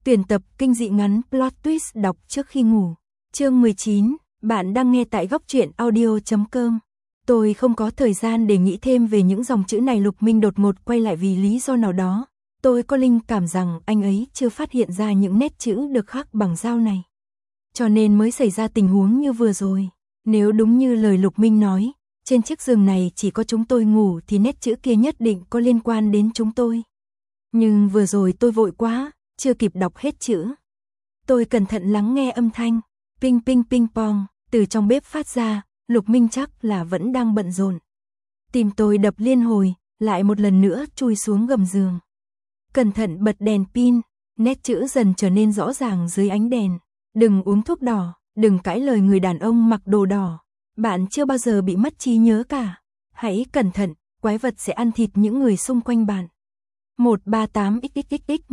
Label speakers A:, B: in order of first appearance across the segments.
A: Tuyển tập kinh dị ngắn plot twist đọc trước khi ngủ. Chương 19, bạn đang nghe tại góc truyện audio.com. Tôi không có thời gian để nghĩ thêm về những dòng chữ này. Lục Minh đột ngột quay lại vì lý do nào đó. Tôi có linh cảm rằng anh ấy chưa phát hiện ra những nét chữ được khắc bằng dao này. Cho nên mới xảy ra tình huống như vừa rồi. Nếu đúng như lời Lục Minh nói, trên chiếc giường này chỉ có chúng tôi ngủ thì nét chữ kia nhất định có liên quan đến chúng tôi. Nhưng vừa rồi tôi vội quá, chưa kịp đọc hết chữ. Tôi cẩn thận lắng nghe âm thanh, ping ping ping pong, từ trong bếp phát ra. Lục Minh chắc là vẫn đang bận rộn. Tim tôi đập liên hồi, lại một lần nữa chui xuống gầm giường. Cẩn thận bật đèn pin, nét chữ dần trở nên rõ ràng dưới ánh đèn. Đừng uống thuốc đỏ, đừng cãi lời người đàn ông mặc đồ đỏ. Bạn chưa bao giờ bị mất trí nhớ cả. Hãy cẩn thận, quái vật sẽ ăn thịt những người xung quanh bạn. 138xxx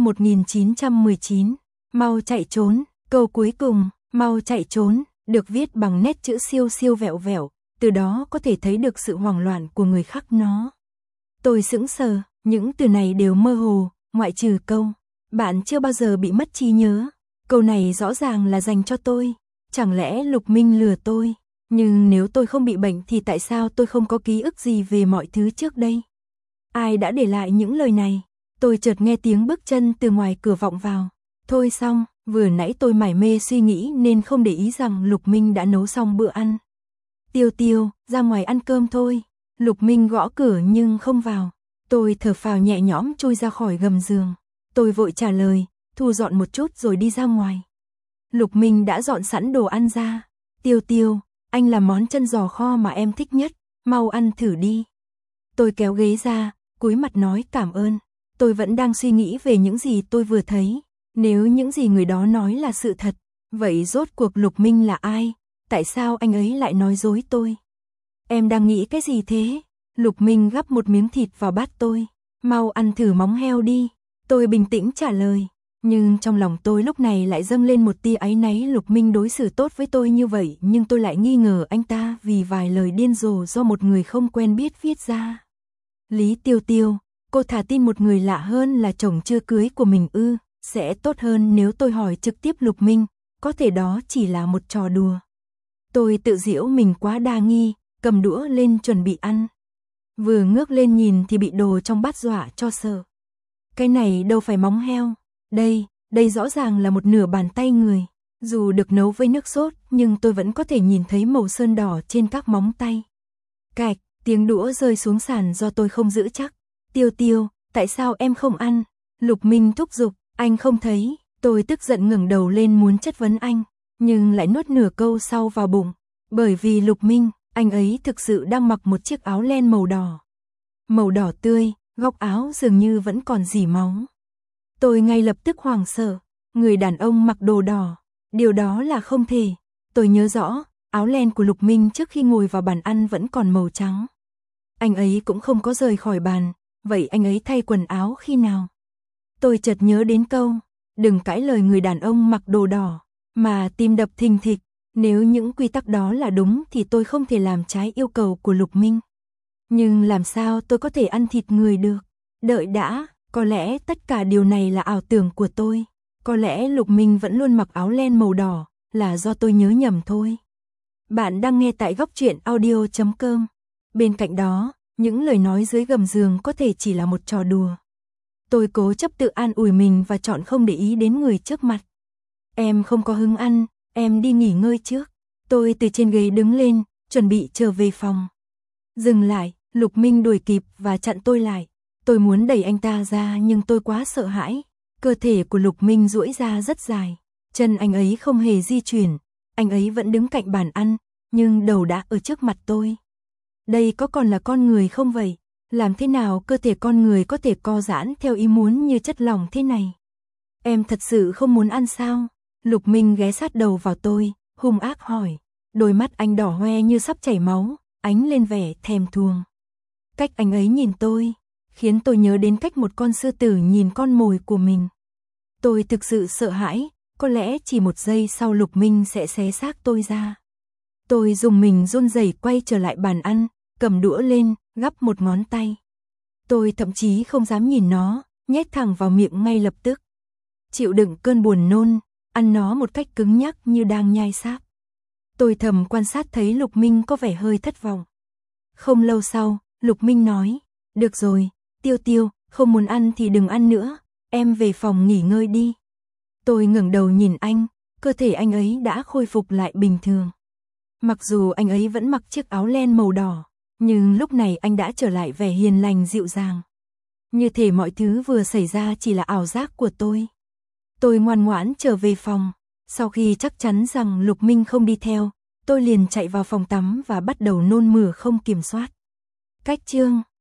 A: 1919. Mau chạy trốn, câu cuối cùng, mau chạy trốn, được viết bằng nét chữ siêu siêu vẹo vẹo, từ đó có thể thấy được sự hoảng loạn của người khắc nó. Tôi sững sờ, những từ này đều mơ hồ, ngoại trừ câu bạn chưa bao giờ bị mất trí nhớ. Câu này rõ ràng là dành cho tôi. Chẳng lẽ Lục Minh lừa tôi? Nhưng nếu tôi không bị bệnh thì tại sao tôi không có ký ức gì về mọi thứ trước đây? Ai đã để lại những lời này? Tôi chợt nghe tiếng bước chân từ ngoài cửa vọng vào. Thôi xong, vừa nãy tôi mải mê suy nghĩ nên không để ý rằng Lục Minh đã nấu xong bữa ăn. Tiêu Tiêu, ra ngoài ăn cơm thôi. Lục Minh gõ cửa nhưng không vào. Tôi thở phào nhẹ nhõm chui ra khỏi gầm giường. Tôi vội trả lời, thu dọn một chút rồi đi ra ngoài. Lục Minh đã dọn sẵn đồ ăn ra. Tiêu Tiêu, anh làm món chân giò kho mà em thích nhất, mau ăn thử đi. Tôi kéo ghế ra, cúi mặt nói cảm ơn. Tôi vẫn đang suy nghĩ về những gì tôi vừa thấy. Nếu những gì người đó nói là sự thật, vậy rốt cuộc Lục Minh là ai? Tại sao anh ấy lại nói dối tôi? Em đang nghĩ cái gì thế? Lục Minh gắp một miếng thịt vào bát tôi. Mau ăn thử móng heo đi. Tôi bình tĩnh trả lời. Nhưng trong lòng tôi lúc này lại dâng lên một tia áy náy. Lục Minh đối xử tốt với tôi như vậy, nhưng tôi lại nghi ngờ anh ta vì vài lời điên rồ do một người không quen biết viết ra. Lý Tiêu Tiêu, cô thà tin một người lạ hơn là chồng chưa cưới của mình ư? Sẽ tốt hơn nếu tôi hỏi trực tiếp Lục Minh, có thể đó chỉ là một trò đùa. Tôi tự giễu mình quá đa nghi, cầm đũa lên chuẩn bị ăn. Vừa ngước lên nhìn thì bị đồ trong bát dọa cho sợ. Cái này đâu phải móng heo. Đây rõ ràng là một nửa bàn tay người. Dù được nấu với nước sốt, nhưng tôi vẫn có thể nhìn thấy màu sơn đỏ trên các móng tay. Cạch, tiếng đũa rơi xuống sàn do tôi không giữ chắc. Tiêu Tiêu, tại sao em không ăn? Lục Minh thúc giục, anh không thấy. Tôi tức giận ngẩng đầu lên muốn chất vấn anh, nhưng lại nuốt nửa câu sau vào bụng. Bởi vì Lục Minh, anh ấy thực sự đang mặc một chiếc áo len màu đỏ. Màu đỏ tươi, góc áo dường như vẫn còn rỉ máu. Tôi ngay lập tức hoảng sợ, người đàn ông mặc đồ đỏ, điều đó là không thể. Tôi nhớ rõ, áo len của Lục Minh trước khi ngồi vào bàn ăn vẫn còn màu trắng. Anh ấy cũng không có rời khỏi bàn, vậy anh ấy thay quần áo khi nào? Tôi chợt nhớ đến câu, đừng cãi lời người đàn ông mặc đồ đỏ, mà tim đập thình thịch. Nếu những quy tắc đó là đúng thì tôi không thể làm trái yêu cầu của Lục Minh. Nhưng làm sao tôi có thể ăn thịt người được? Đợi đã, có lẽ tất cả điều này là ảo tưởng của tôi. Có lẽ Lục Minh vẫn luôn mặc áo len màu đỏ, là do tôi nhớ nhầm thôi. Bạn đang nghe tại góc truyện audio.com. Bên cạnh đó, những lời nói dưới gầm giường có thể chỉ là một trò đùa. Tôi cố chấp tự an ủi mình và chọn không để ý đến người trước mặt. Em không có hứng ăn, em đi nghỉ ngơi trước. Tôi từ trên ghế đứng lên, chuẩn bị trở về phòng. Dừng lại, Lục Minh đuổi kịp và chặn tôi lại. Tôi muốn đẩy anh ta ra nhưng tôi quá sợ hãi. Cơ thể của Lục Minh duỗi ra rất dài. Chân anh ấy không hề di chuyển. Anh ấy vẫn đứng cạnh bàn ăn, nhưng đầu đã ở trước mặt tôi. Đây có còn là con người không vậy? Làm thế nào cơ thể con người có thể co giãn theo ý muốn như chất lỏng thế này? Em thật sự không muốn ăn sao? Lục Minh ghé sát đầu vào tôi, hung ác hỏi. Đôi mắt anh đỏ hoe như sắp chảy máu, ánh lên vẻ thèm thuồng. Cách anh ấy nhìn tôi, khiến tôi nhớ đến cách một con sư tử nhìn con mồi của mình. Tôi thực sự sợ hãi, có lẽ chỉ một giây sau Lục Minh sẽ xé xác tôi ra. Tôi dùng mình run rẩy quay trở lại bàn ăn, cầm đũa lên, gắp một ngón tay. Tôi thậm chí không dám nhìn nó, nhét thẳng vào miệng ngay lập tức. chịu đựng cơn buồn nôn, ăn nó một cách cứng nhắc như đang nhai xác. Tôi thầm quan sát thấy Lục Minh có vẻ hơi thất vọng. Không lâu sau, Lục Minh nói, được rồi, Tiêu Tiêu, không muốn ăn thì đừng ăn nữa, em về phòng nghỉ ngơi đi. Tôi ngẩng đầu nhìn anh, cơ thể anh ấy đã khôi phục lại bình thường. Mặc dù anh ấy vẫn mặc chiếc áo len màu đỏ, nhưng lúc này anh đã trở lại vẻ hiền lành dịu dàng. Như thể mọi thứ vừa xảy ra chỉ là ảo giác của tôi. Tôi ngoan ngoãn trở về phòng. Sau khi chắc chắn rằng Lục Minh không đi theo, tôi liền chạy vào phòng tắm và bắt đầu nôn mửa không kiểm soát. Cách chương